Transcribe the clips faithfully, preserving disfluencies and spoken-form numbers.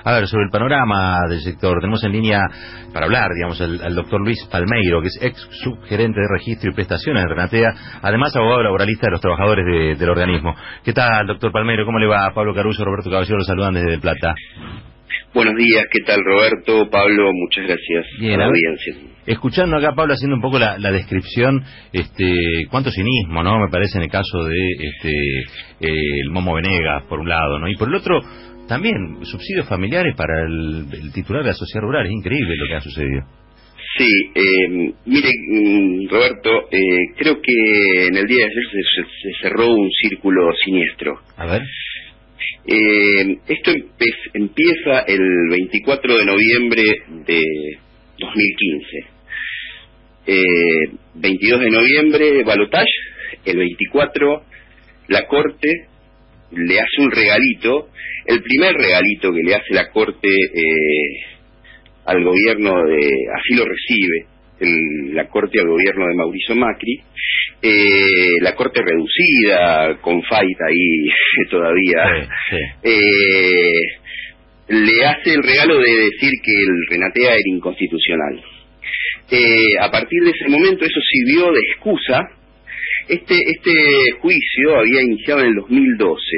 A ver, sobre el panorama del sector, tenemos en línea para hablar, digamos, al, al doctor Luis Palmeiro, que es ex subgerente de registro y prestaciones de Renatea, además abogado laboralista de los trabajadores de, del organismo. ¿Qué tal, doctor Palmeiro? ¿Cómo le va? Pablo Caruso, Roberto Caballero, los saludan desde Plata. Buenos días, ¿qué tal, Roberto? Pablo, muchas gracias Bien, a la a ver, audiencia. Escuchando acá, Pablo, haciendo un poco la, la descripción, este, cuánto cinismo, ¿no? Me parece en el caso de este, eh, el Momo Venegas, por un lado, ¿no? Y por el otro, también subsidios familiares para el, el titular de la sociedad rural. Es increíble lo que ha sucedido. Sí, eh, mire, Roberto, eh, creo que en el día de ayer se, se cerró un círculo siniestro. A ver. Eh, esto empe empieza el veinticuatro de noviembre de dos mil quince. Eh, veintidós de noviembre, balotaje. El veinticuatro, la Corte le hace un regalito, el primer regalito que le hace la Corte eh, al gobierno de, así lo recibe el, la Corte al gobierno de Mauricio Macri, eh, la Corte reducida, con Fait ahí todavía, sí, sí. Eh, le hace el regalo de decir que el Renatea era inconstitucional. Eh, a partir de ese momento eso sirvió de excusa. Este, este juicio había iniciado en el dos mil doce.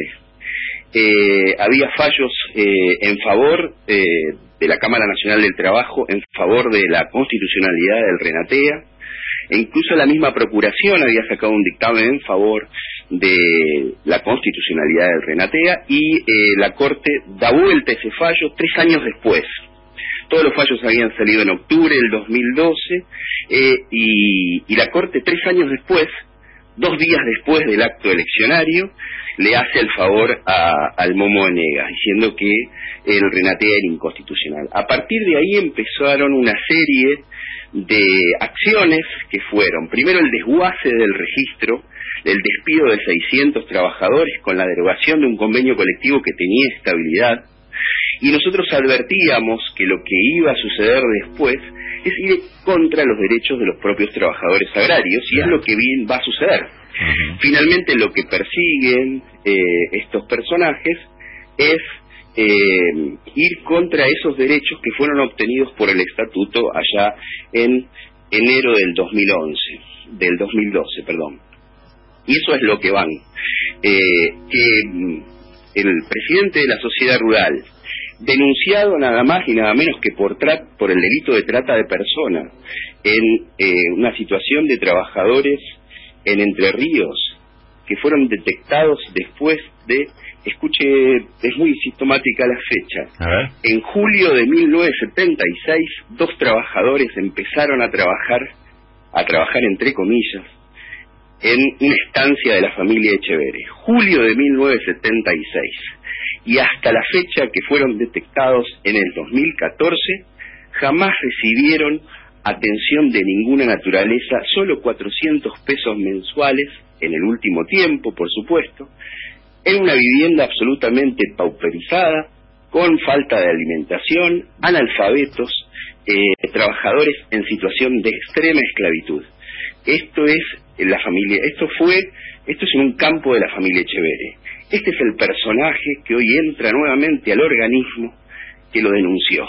Eh, había fallos eh, en favor eh, de la Cámara Nacional del Trabajo, en favor de la constitucionalidad del Renatea. E incluso la misma Procuración había sacado un dictamen en favor de la constitucionalidad del Renatea, y eh, la Corte da vuelta ese fallo tres años después. Todos los fallos habían salido en octubre del dos mil doce, eh, y, y la Corte tres años después, dos días después del acto eleccionario, le hace el favor a, al Momo Venegas, diciendo que el Renatea era inconstitucional. A partir de ahí empezaron una serie de acciones que fueron, primero, el desguace del registro, el despido de seiscientos trabajadores con la derogación de un convenio colectivo que tenía estabilidad, y nosotros advertíamos que lo que iba a suceder después es ir contra los derechos de los propios trabajadores agrarios, y es lo que bien va a suceder. Uh-huh. Finalmente, lo que persiguen eh, estos personajes es eh, ir contra esos derechos que fueron obtenidos por el estatuto allá en enero del dos mil once, del dos mil doce, perdón. Y eso es lo que van. Eh, que el presidente de la sociedad rural, denunciado nada más y nada menos que por, tra por el delito de trata de personas, en eh, una situación de trabajadores en Entre Ríos, que fueron detectados después de, escuche, es muy sintomática la fecha, en julio de mil novecientos setenta y seis, dos trabajadores empezaron a trabajar, a trabajar entre comillas, en una estancia de la familia Echeverre, julio de mil novecientos setenta y seis, y hasta la fecha que fueron detectados en el dos mil catorce, jamás recibieron atención de ninguna naturaleza, solo cuatrocientos pesos mensuales en el último tiempo, por supuesto, en una vivienda absolutamente pauperizada, con falta de alimentación, analfabetos, eh, trabajadores en situación de extrema esclavitud. Esto es la familia, esto fue, esto es en un campo de la familia Echeverre. Este es el personaje que hoy entra nuevamente al organismo que lo denunció.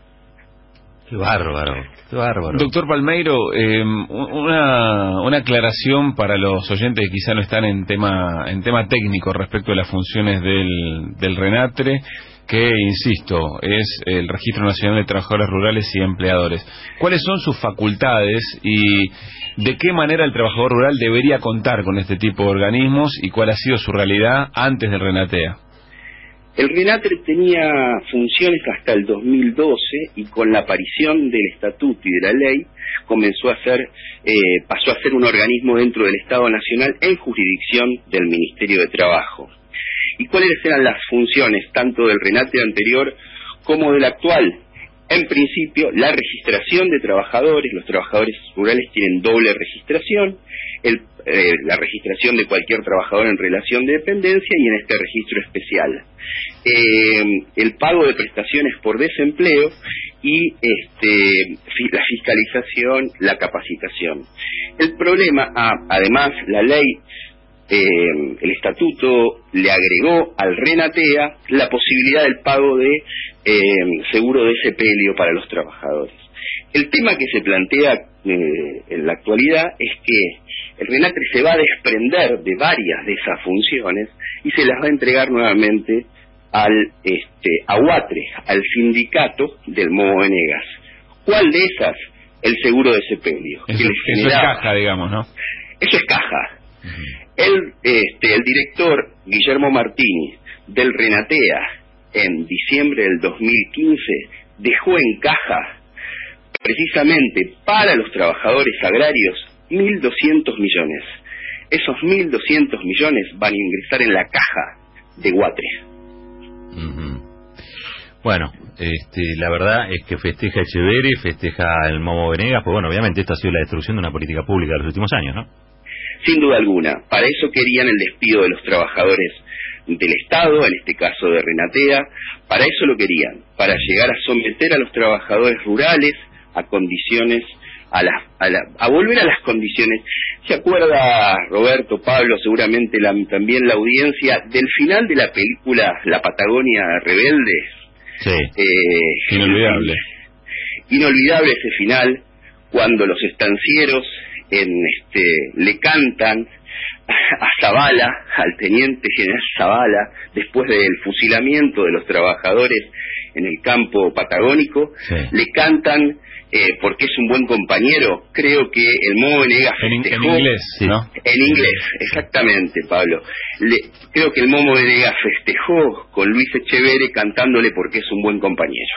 Qué bárbaro, qué bárbaro. Doctor Palmeiro, eh, una, una aclaración para los oyentes que quizá no están en tema en tema técnico respecto a las funciones del, del RENATRE, que, insisto, es el Registro Nacional de Trabajadores Rurales y Empleadores. ¿Cuáles son sus facultades y de qué manera el trabajador rural debería contar con este tipo de organismos y cuál ha sido su realidad antes del Renatea? El RENATRE tenía funciones hasta el dos mil doce, y con la aparición del estatuto y de la ley comenzó a ser, eh, pasó a ser un organismo dentro del Estado Nacional en jurisdicción del Ministerio de Trabajo. ¿Y cuáles eran las funciones tanto del RENATRE anterior como del actual? En principio, la registración de trabajadores. Los trabajadores rurales tienen doble registración, el, eh, la registración de cualquier trabajador en relación de dependencia y en este registro especial. Eh, el pago de prestaciones por desempleo y este, la fiscalización, la capacitación. El problema, ah, además, la ley eh, el estatuto le agregó al Renatea la posibilidad del pago de eh, seguro de sepelio para los trabajadores. El tema que se plantea eh, en la actualidad es que el Renatre se va a desprender de varias de esas funciones y se las va a entregar nuevamente al este, a UATRE, al sindicato del Momo Venegas. ¿Cuál de esas? El seguro de sepelio. Eso, que les eso es caja, digamos, ¿no? Eso es caja. Uh-huh. el, este, el director Guillermo Martini del Renatea en diciembre del dos mil quince dejó en caja precisamente para los trabajadores agrarios mil doscientos millones. Esos mil doscientos millones van a ingresar en la caja de UATRE. Uh-huh. Bueno, este, la verdad es que festeja Echeverri, festeja el Momo Venegas, pues bueno, obviamente esto ha sido la destrucción de una política pública de los últimos años, ¿no? Sin duda alguna. Para eso querían el despido de los trabajadores del Estado, en este caso de Renatea, para eso lo querían, para llegar a someter a los trabajadores rurales a condiciones, a, la, a, la, a volver a las condiciones. ¿Se acuerda, Roberto, Pablo, seguramente la, también la audiencia, del final de la película La Patagonia Rebelde? Sí, eh, inolvidable. Inolvidable ese final, cuando los estancieros en este le cantan a Zavala, al teniente general Zavala, después del fusilamiento de los trabajadores en el campo patagónico, sí. le cantan eh, porque es un buen compañero. Creo que el Momo Venegas festejó en, en inglés, ¿no? En inglés, exactamente, Pablo. Le, creo que el Momo Venegas festejó con Luis Echeverri cantándole porque es un buen compañero.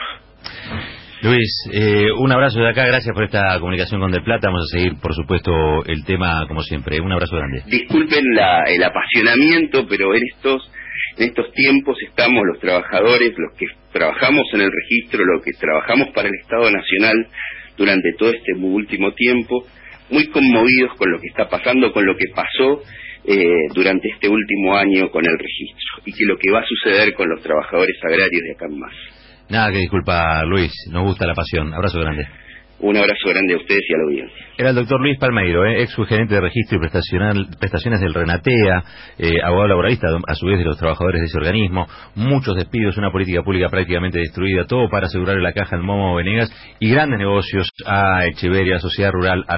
Luis, eh, un abrazo de acá, gracias por esta comunicación con Del Plata. Vamos a seguir, por supuesto, el tema como siempre. Un abrazo grande. Disculpen la, el apasionamiento, pero en estos en estos tiempos estamos los trabajadores, los que trabajamos en el registro, los que trabajamos para el Estado Nacional durante todo este último tiempo, muy conmovidos con lo que está pasando, con lo que pasó eh, durante este último año con el registro, y que lo que va a suceder con los trabajadores agrarios de acá en más. Nada que disculpa, Luis, nos gusta la pasión. Abrazo grande. Un abrazo grande a ustedes y a la audiencia. Era el doctor Luis Palmeiro, eh, ex subgerente de registro y prestacional, prestaciones del Renatea, eh, abogado laboralista a su vez de los trabajadores de ese organismo. Muchos despidos, una política pública prácticamente destruida, todo para asegurar la caja al Momo Venegas y grandes negocios a Echeverri, a Sociedad Rural, a